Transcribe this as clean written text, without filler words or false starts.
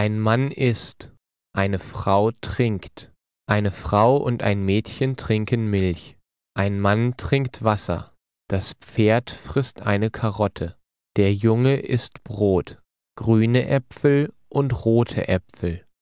Ein Mann isst, eine Frau trinkt. Eine Frau und ein Mädchen trinken Milch. Ein Mann trinkt Wasser. Das Pferd frisst eine Karotte. Der Junge isst Brot, grüne Äpfel und rote Äpfel.